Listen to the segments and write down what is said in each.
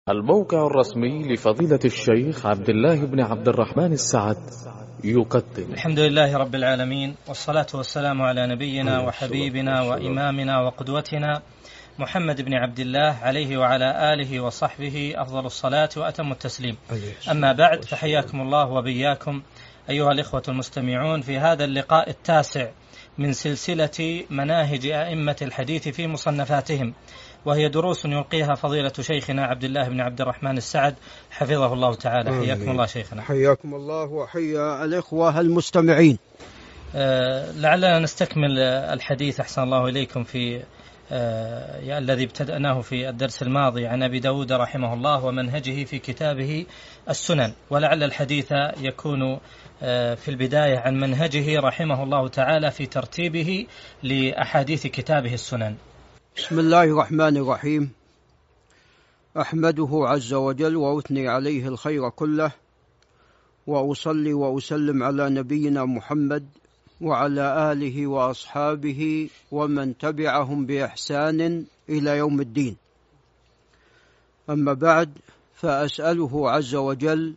الموقع الرسمي لفضيلة الشيخ عبد الله بن عبد الرحمن السعد يقدم. الحمد لله رب العالمين، والصلاة والسلام على نبينا وحبيبنا وإمامنا وقدوتنا محمد بن عبد الله عليه وعلى آله وصحبه أفضل الصلاة وأتم التسليم. أما بعد، فحياكم الله وبياكم أيها الإخوة المستمعون في هذا اللقاء التاسع من سلسلة مناهج أئمة الحديث في مصنفاتهم، وهي دروس يلقيها فضيلة شيخنا عبد الله بن عبد الرحمن السعد حفظه الله تعالى. حياكم الله شيخنا. حياكم الله وحيا الإخوة المستمعين. لعلنا نستكمل الحديث أحسن الله إليكم في الذي ابتدأناه في الدرس الماضي عن أبي داود رحمه الله ومنهجه في كتابه السنن، ولعل الحديث يكون في البداية عن منهجه رحمه الله تعالى في ترتيبه لأحاديث كتابه السنن. بسم الله الرحمن الرحيم. أحمده عز وجل وأثني عليه الخير كله، وأصلي وأسلم على نبينا محمد وعلى آله وأصحابه ومن تبعهم بإحسان إلى يوم الدين. أما بعد، فأسأله عز وجل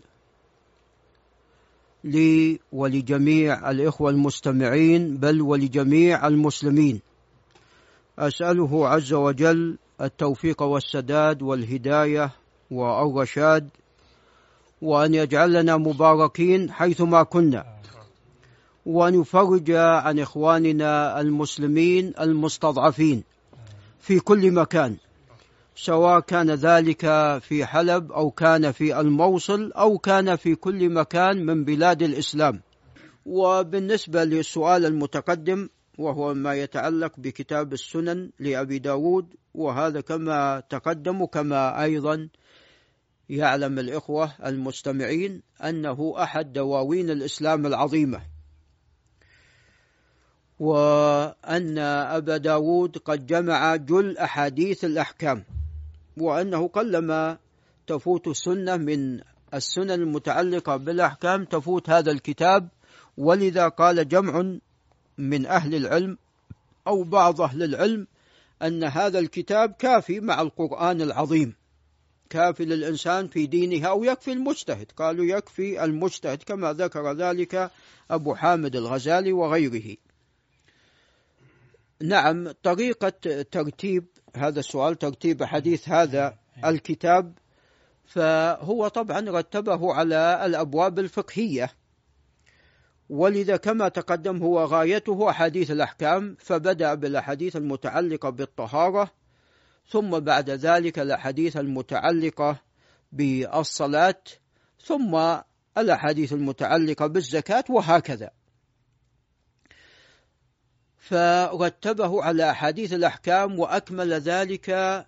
لي ولجميع الإخوة المستمعين بل ولجميع المسلمين، أسأله عز وجل التوفيق والسداد والهداية والرشاد، وأن يجعلنا مباركين حيثما كنا، وأن يفرج عن إخواننا المسلمين المستضعفين في كل مكان، سواء كان ذلك في حلب أو كان في الموصل أو كان في كل مكان من بلاد الإسلام. وبالنسبة للسؤال المتقدم، وهو ما يتعلق بكتاب السنن لأبي داود، وهذا كما تقدم كما أيضا يعلم الإخوة المستمعين أنه أحد دواوين الإسلام العظيمة، وأن أبا داود قد جمع جل أحاديث الأحكام، وأنه قلما تفوت سنة من السنن المتعلقة بالأحكام تفوت هذا الكتاب. ولذا قال جمع من أهل العلم أو بعض أهل العلم أن هذا الكتاب كافي مع القرآن العظيم، كافي للإنسان في دينه، أو يكفي المجتهد، قالوا يكفي المجتهد، كما ذكر ذلك أبو حامد الغزالي وغيره. نعم، طريقة ترتيب هذا السؤال، ترتيب حديث هذا الكتاب، فهو طبعا رتبه على الأبواب الفقهية، ولذا كما تقدم هو غايته أحاديث الأحكام، فبدأ بالأحاديث المتعلقة بالطهارة، ثم بعد ذلك الأحاديث المتعلقة بالصلاة، ثم الأحاديث المتعلقة بالزكاة، وهكذا. فرتبه على أحاديث الأحكام، وأكمل ذلك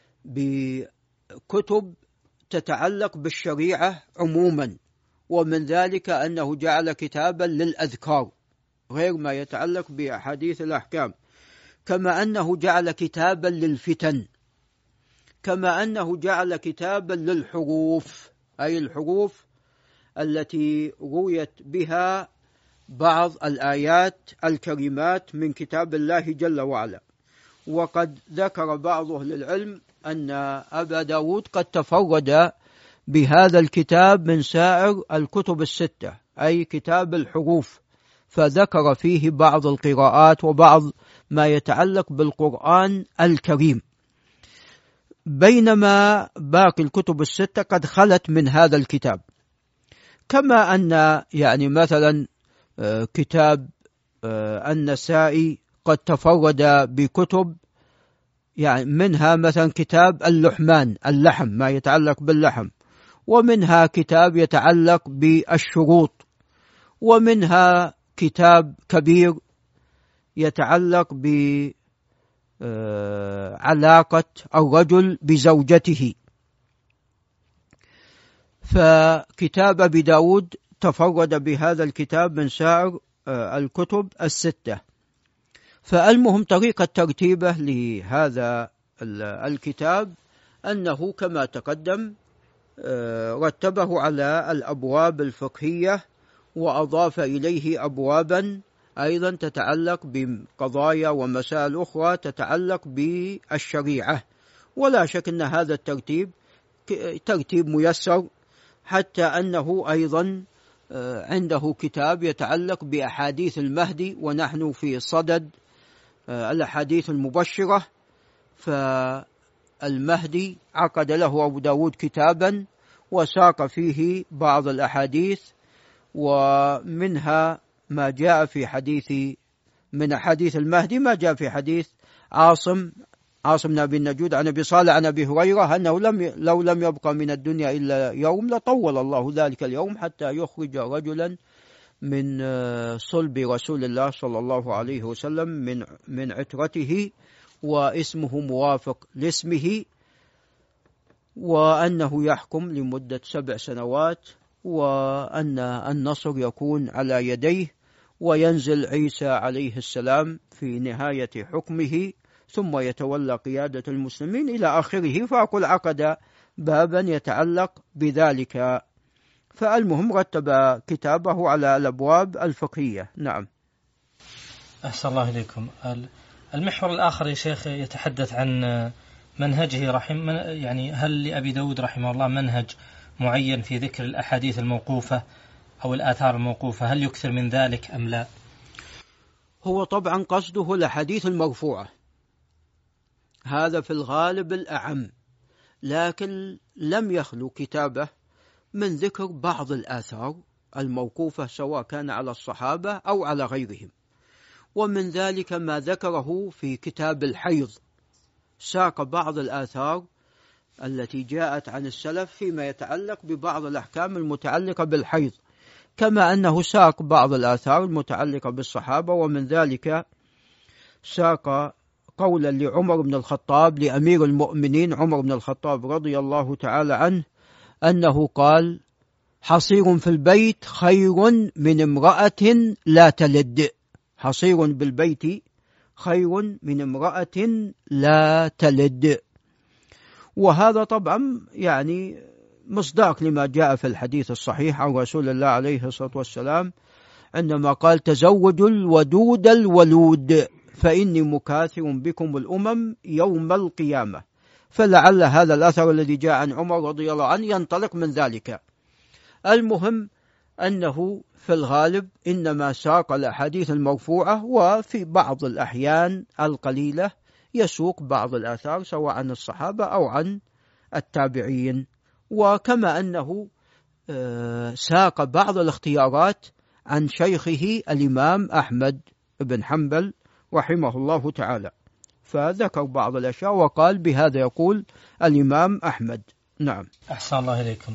بكتب تتعلق بالشريعة عموما، ومن ذلك أنه جعل كتابا للأذكار غير ما يتعلق بأحاديث الأحكام، كما أنه جعل كتابا للفتن، كما أنه جعل كتابا للحروف، أي الحروف التي رويت بها بعض الآيات الكريمات من كتاب الله جل وعلا. وقد ذكر بعض أهل العلم أن أبا داود قد تفرد بهذا الكتاب من سائر الكتب الستة، أي كتاب الحروف، فذكر فيه بعض القراءات وبعض ما يتعلق بالقرآن الكريم، بينما باقي الكتب الستة قد خلت من هذا الكتاب. كما أن يعني مثلا كتاب النسائي قد تفرد بكتب، يعني منها مثلا كتاب اللحم ما يتعلق باللحم، ومنها كتاب يتعلق بالشروط، ومنها كتاب كبير يتعلق بعلاقة الرجل بزوجته. فكتاب أبي داود تفرد بهذا الكتاب من سائر الكتب الستة. فالمهم طريقة ترتيبه لهذا الكتاب أنه كما تقدم رتبه على الأبواب الفقهية، وأضاف إليه أبوابا أيضا تتعلق بقضايا ومسائل أخرى تتعلق بالشريعة. ولا شك أن هذا الترتيب ترتيب ميسر، حتى أنه أيضا عنده كتاب يتعلق بأحاديث المهدي، ونحن في صدد الأحاديث المبشرة. فالمهدي عقد له أبو داود كتابا وساق فيه بعض الأحاديث، ومنها ما جاء في حديث من أحاديث المهدي ما جاء في حديث عاصم بن أبي النجود عن أبي صالح عن أبي هريرة أنه لو لم يبقى من الدنيا إلا يوم لطول الله ذلك اليوم حتى يخرج رجلا من صلب رسول الله صلى الله عليه وسلم من عترته واسمه موافق لاسمه، وأنه يحكم لمدة 7 سنوات، وأن النصر يكون على يديه، وينزل عيسى عليه السلام في نهاية حكمه ثم يتولى قيادة المسلمين إلى آخره. فأقول عقد بابا يتعلق بذلك. فالمهم رتب كتابه على الأبواب الفقهية. نعم. أحسن الله إليكم. المحور الآخر يا شيخ يتحدث عن منهجه يعني هل لأبي داود رحمه الله منهج معين في ذكر الأحاديث الموقوفة أو الآثار الموقوفة؟ هل يكثر من ذلك أم لا؟ هو طبعا قصده الأحاديث المرفوعة، هذا في الغالب الأعم، لكن لم يخلو كتابه من ذكر بعض الآثار الموقوفة سواء كان على الصحابة أو على غيرهم. ومن ذلك ما ذكره في كتاب الحيض، ساق بعض الآثار التي جاءت عن السلف فيما يتعلق ببعض الأحكام المتعلقة بالحيض، كما أنه ساق بعض الآثار المتعلقة بالصحابة. ومن ذلك ساق قولا لعمر بن الخطاب لأمير المؤمنين عمر بن الخطاب رضي الله تعالى عنه أنه قال: حصير في البيت خير من امرأة لا تلد. حصير بالبيت خير من امرأة لا تلد. وهذا طبعا يعني مصداق لما جاء في الحديث الصحيح عن رسول الله عليه الصلاة والسلام عندما قال: تزوجوا الودود الولود فإني مكاثر بكم الأمم يوم القيامة. فلعل هذا الأثر الذي جاء عن عمر رضي الله عنه ينطلق من ذلك. المهم أنه في الغالب إنما ساق الأحاديث المرفوعة، وفي بعض الأحيان القليلة يسوق بعض الآثار سواء عن الصحابة أو عن التابعين. وكما أنه ساق بعض الاختيارات عن شيخه الإمام أحمد بن حنبل رحمه الله تعالى، فذكر بعض الأشياء وقال: بهذا يقول الإمام أحمد. نعم. أحسن الله إليكم.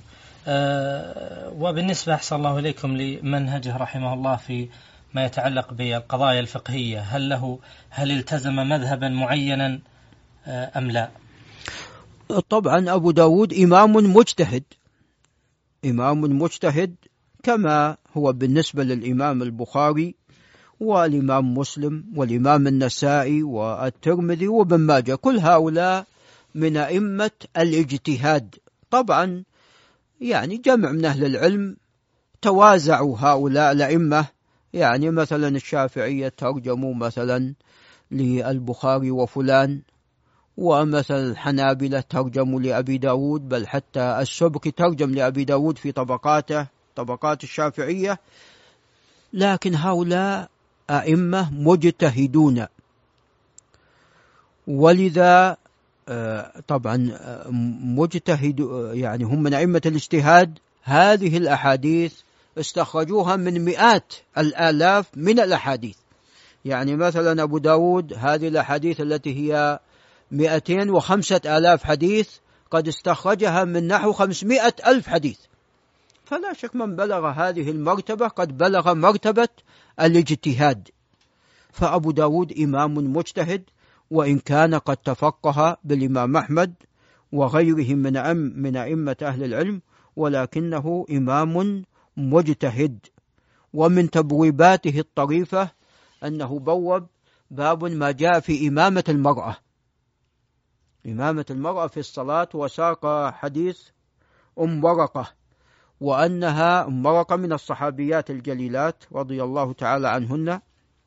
وبالنسبة أحسن الله إليكم لمنهجه رحمه الله في ما يتعلق بالقضايا الفقهية، هل التزم مذهبا معينا أم لا؟ طبعا أبو داود إمام مجتهد كما هو بالنسبة للإمام البخاري والإمام مسلم والإمام النسائي والترمذي وابن ماجه، كل هؤلاء من أئمة الاجتهاد. طبعا يعني جمع من أهل العلم توازعوا هؤلاء الأئمة، يعني مثلا الشافعية ترجموا مثلا للبخاري وفلان، ومثلا الحنابلة ترجموا لأبي داود، بل حتى السبكي ترجم لأبي داود في طبقات الشافعية. لكن هؤلاء أئمة مجتهدون، ولذا طبعا مجتهد يعني هم من أئمة الاجتهاد. هذه الأحاديث استخرجوها من مئات الآلاف من الأحاديث. يعني مثلا أبو داود هذه الأحاديث التي هي 205,000 حديث قد استخرجها من نحو 500,000 حديث. فلا شك من بلغ هذه المرتبة قد بلغ مرتبة الاجتهاد. فأبو داود إمام مجتهد، وإن كان قد تفقه بالإمام أحمد وغيره من أئمة أهل العلم، ولكنه إمام مجتهد. ومن تبويباته الطريفة أنه بوب باب ما جاء في إمامة المرأة في الصلاة، وساق حديث أم ورقة، وأنها أم ورقة من الصحابيات الجليلات رضي الله تعالى عنهن،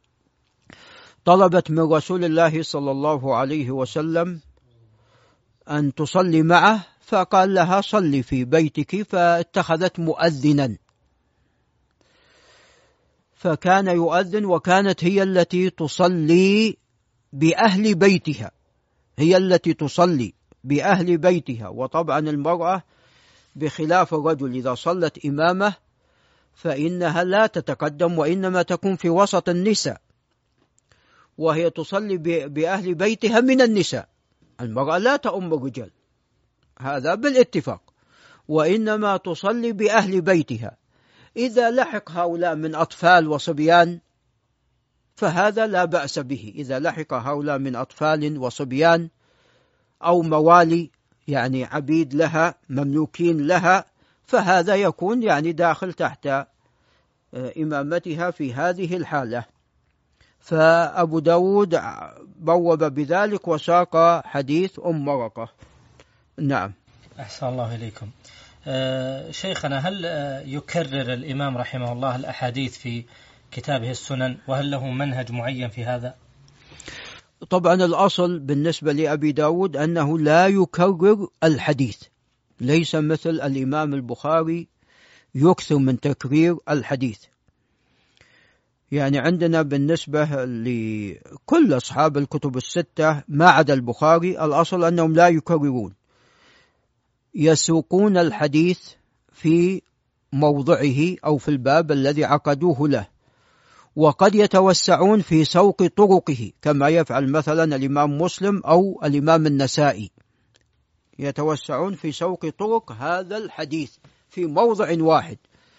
طلبت من رسول الله صلى الله عليه وسلم أن تصلي معه، فقال لها صلي في بيتك، فاتخذت مؤذنا، فكان يؤذن وكانت هي التي تصلي بأهل بيتها، هي التي تصلي بأهل بيتها. وطبعا المرأة بخلاف الرجل إذا صلت إمامه فإنها لا تتقدم وإنما تكون في وسط النساء، وهي تصلي بأهل بيتها من النساء. المرأة لا تؤم الرجال، هذا بالاتفاق، وإنما تصلي بأهل بيتها. إذا لحق هؤلاء من أطفال وصبيان فهذا لا بأس به، إذا لحق هؤلاء من أطفال وصبيان أو موالي يعني عبيد لها مملوكين لها فهذا يكون يعني داخل تحت إمامتها في هذه الحالة. فأبو داود بوب بذلك وساق حديث أم ورقة. نعم. أحسن الله إليكم. شيخنا، هل يكرر الإمام رحمه الله الأحاديث في كتابه السنن، وهل له منهج معين في هذا؟ طبعا الأصل بالنسبة لأبي داود أنه لا يكرر الحديث، ليس مثل الإمام البخاري يكثر من تكرير الحديث. يعني عندنا بالنسبة لكل أصحاب الكتب الستة ما عدا البخاري الأصل أنهم لا يكررون، يسوقون الحديث في موضعه أو في الباب الذي عقدوه له، وقد يتوسعون في سوق طرقه كما يفعل مثلا الإمام مسلم أو الإمام النسائي، يتوسعون في سوق طرق هذا الحديث في موضع واحد.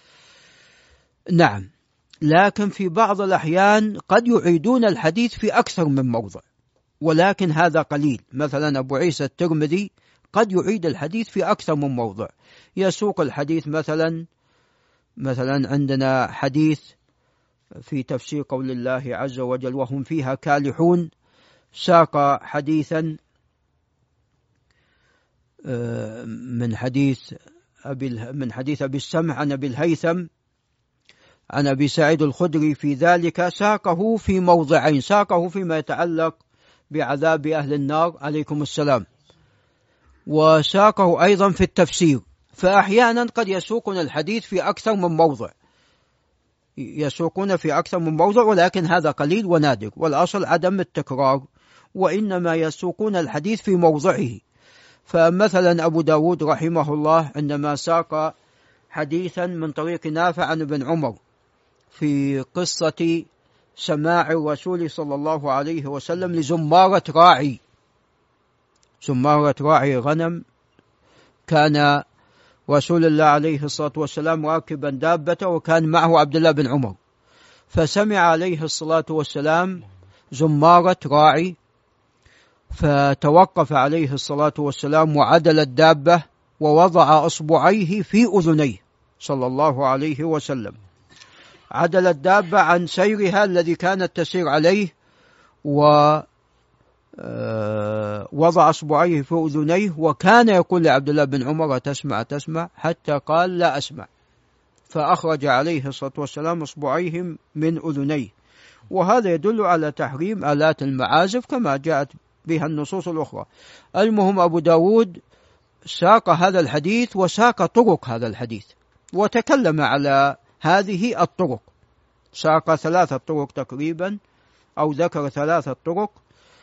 نعم، لكن في بعض الأحيان قد يعيدون الحديث في أكثر من موضع، ولكن هذا قليل. مثلا أبو عيسى الترمذي قد يعيد الحديث في أكثر من موضع، يسوق الحديث مثلا عندنا حديث في تفسير قول الله عز وجل وهم فيها كالحون، ساق حديثا من حديث أبي السمع عن أبي الهيثم عن أبي سعيد الخدري في ذلك، ساقه في موضعين، ساقه فيما يتعلق بعذاب أهل النار عليكم السلام، وساقه أيضا في التفسير. فأحيانا قد يسوقون الحديث في أكثر من موضع، يسوقون في أكثر من موضع، ولكن هذا قليل ونادر، والأصل عدم التكرار، وإنما يسوقون الحديث في موضعه. فمثلا أبو داود رحمه الله عندما ساق حديثا من طريق نافع عن ابن عمر في قصة سماع الرسول صلى الله عليه وسلم لزمارة راعي غنم، كان رسول الله عليه الصلاة والسلام راكبا دابته وكان معه عبد الله بن عمر، فسمع عليه الصلاة والسلام زمارة راعي، فتوقف عليه الصلاة والسلام وعدل الدابة ووضع أصبعيه في أذنيه صلى الله عليه وسلم، عدل الدابة عن سيرها الذي كانت تسير عليه، ووضع أصبعيه في أذنيه، وكان يقول لعبد الله بن عمر تسمع حتى قال لا أسمع، فأخرج عليه الصلاة والسلام أصبعيه من أذنيه. وهذا يدل على تحريم آلات المعازف كما جاءت بها النصوص الأخرى. المهم أبو داود ساق هذا الحديث وساق طرق هذا الحديث وتكلم على هذه الطرق، ساق 3 طرق تقريبا، أو ذكر 3 طرق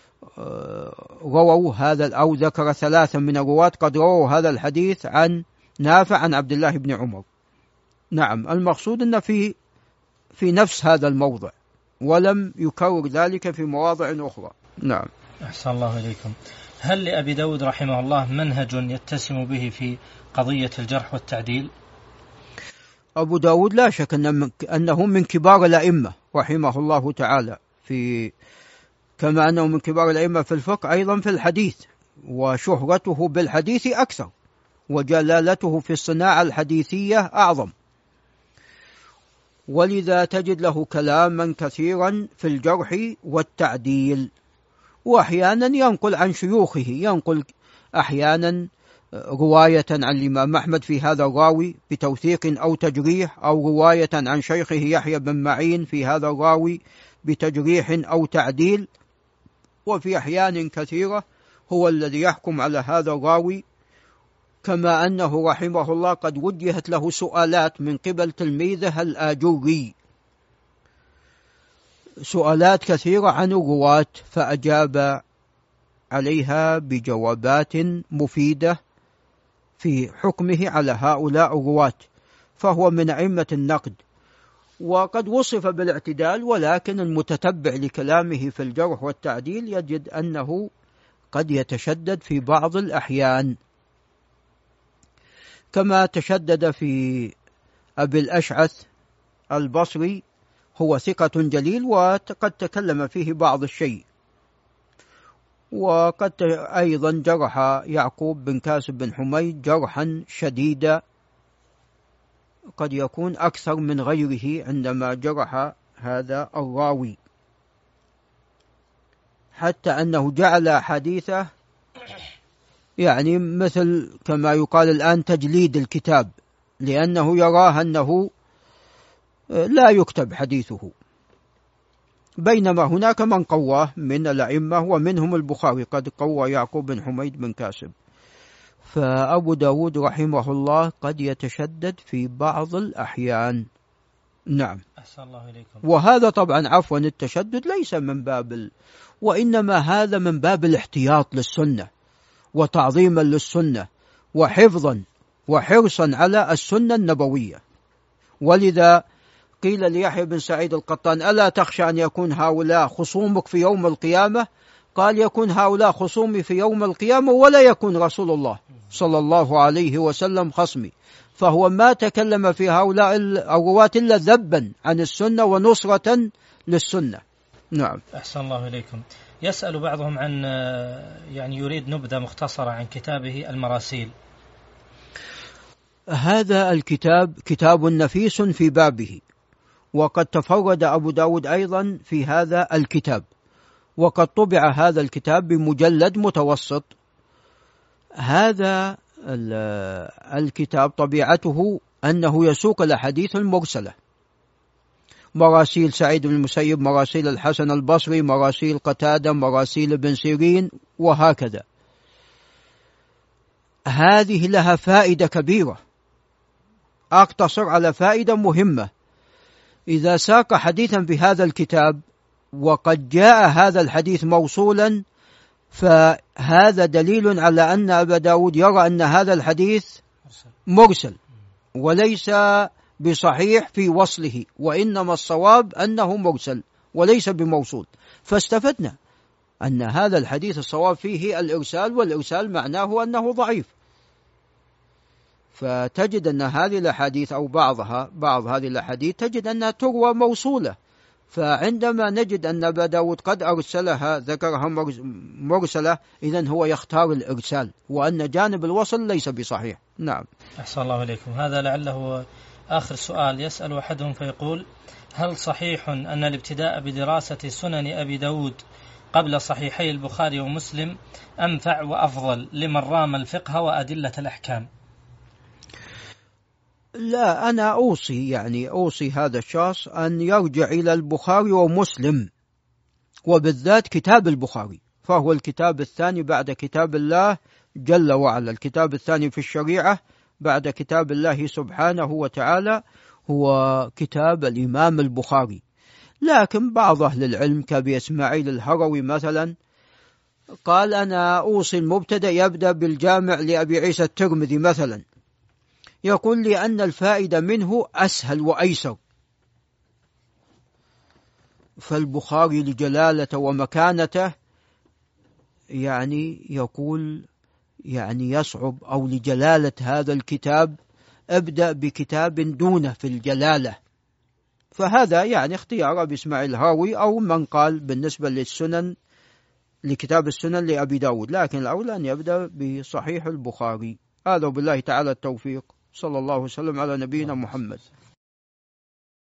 رووا هذا، أو ذكر 3 من الرواة قد رووا هذا الحديث عن نافع عن عبد الله بن عمر. نعم، المقصود أن في نفس هذا الموضع، ولم يكرر ذلك في مواضع أخرى. نعم. أحسن الله إليكم. هل لأبي داود رحمه الله منهج يتسم به في قضية الجرح والتعديل؟ أبو داود لا شك أنه من كبار الأئمة رحمه الله تعالى، كما أنه من كبار الأئمة في الفقه أيضا في الحديث، وشهرته بالحديث أكثر، وجلالته في الصناعة الحديثية أعظم، ولذا تجد له كلاما كثيرا في الجرح والتعديل، وأحيانا ينقل عن شيوخه، ينقل أحيانا رواية عن الإمام أحمد في هذا الراوي بتوثيق أو تجريح، أو رواية عن شيخه يحيى بن معين في هذا الراوي بتجريح أو تعديل، وفي أحيان كثيرة هو الذي يحكم على هذا الراوي كما أنه رحمه الله قد وجهت له سؤالات من قبل تلميذه الآجري، سؤالات كثيرة عن الرواة، فأجاب عليها بجوابات مفيدة في حكمه على هؤلاء الرواة، فهو من أئمة النقد، وقد وصف بالاعتدال، ولكن المتتبع لكلامه في الجرح والتعديل يجد أنه قد يتشدد في بعض الأحيان، كما تشدد في أبي الأشعث البصري، هو ثقة جليل وقد تكلم فيه بعض الشيء. وقد أيضا جرح يعقوب بن كاسب بن حميد جرحا شديدا، قد يكون أكثر من غيره عندما جرح هذا الراوي، حتى أنه جعل حديثه يعني مثل كما يقال الآن تجليد الكتاب، لأنه يراه أنه لا يكتب حديثه، بينما هناك من قواه من الأئمة ومنهم البخاري قد قوى يعقوب بن حميد بن كاسب. فأبو داود رحمه الله قد يتشدد في بعض الأحيان. نعم. أحسن الله إليكم. وهذا طبعا عفوا التشدد ليس من باب وإنما هذا من باب الاحتياط للسنة وتعظيما للسنة وحفظا وحرصا على السنة النبوية. ولذا قيل ليحيى بن سعيد القطان: ألا تخشى أن يكون هؤلاء خصومك في يوم القيامة؟ قال: يكون هؤلاء خصومي في يوم القيامة ولا يكون رسول الله صلى الله عليه وسلم خصمي. فهو ما تكلم في هؤلاء الرواة إلا ذبا عن السنة ونصرة للسنة. نعم. أحسن الله إليكم. يسأل بعضهم عن يعني يريد نبذة مختصرة عن كتابه المراسيل. هذا الكتاب كتاب نفيس في بابه، وقد تفرد أبو داود أيضا في هذا الكتاب، وقد طبع هذا الكتاب بمجلد متوسط. هذا الكتاب طبيعته أنه يسوق الأحاديث المرسلة، مراسيل سعيد بن المسيب، مراسيل الحسن البصري، مراسيل قتادة، مراسيل ابن سيرين، وهكذا. هذه لها فائدة كبيرة، أقتصر على فائدة مهمة. إذا ساق حديثا بهذا الكتاب وقد جاء هذا الحديث موصولا، فهذا دليل على أن أبا داود يرى أن هذا الحديث مرسل وليس بصحيح في وصله، وإنما الصواب أنه مرسل وليس بموصول. فاستفدنا أن هذا الحديث الصواب فيه الإرسال، والإرسال معناه أنه ضعيف. فتجد أن هذه الأحاديث أو بعض هذه الأحاديث تجد أنها تروى موصولة، فعندما نجد أن أبا داود قد أرسلها ذكرها مرسلة، إذن هو يختار الإرسال، وأن جانب الوصل ليس بصحيح. نعم. أحسن الله إليكم. هذا لعله آخر سؤال. يسأل أحدهم فيقول: هل صحيح أن الابتداء بدراسة سنن أبي داود قبل صحيحي البخاري ومسلم أنفع وأفضل لمن رام الفقه وأدلة الأحكام؟ لا، أنا أوصي هذا الشخص أن يرجع إلى البخاري ومسلم، وبالذات كتاب البخاري، فهو الكتاب الثاني بعد كتاب الله جل وعلا. الكتاب الثاني في الشريعة بعد كتاب الله سبحانه وتعالى هو كتاب الإمام البخاري. لكن بعض أهل العلم كأبي إسماعيل الهروي مثلا قال: أنا أوصي المبتدأ يبدأ بالجامع لأبي عيسى الترمذي مثلا، يقول لي أن الفائدة منه أسهل وأيسر. فالبخاري لجلالته ومكانته يقول يصعب، أو لجلالة هذا الكتاب أبدأ بكتاب دونه في الجلالة. فهذا اختيار أبي إسماعيل الهروي، أو من قال بالنسبة للسنن لكتاب السنن لأبي داود، لكن الأولى أن يبدأ بصحيح البخاري. هذا بالله تعالى التوفيق. صلى الله وسلم على نبينا محمد.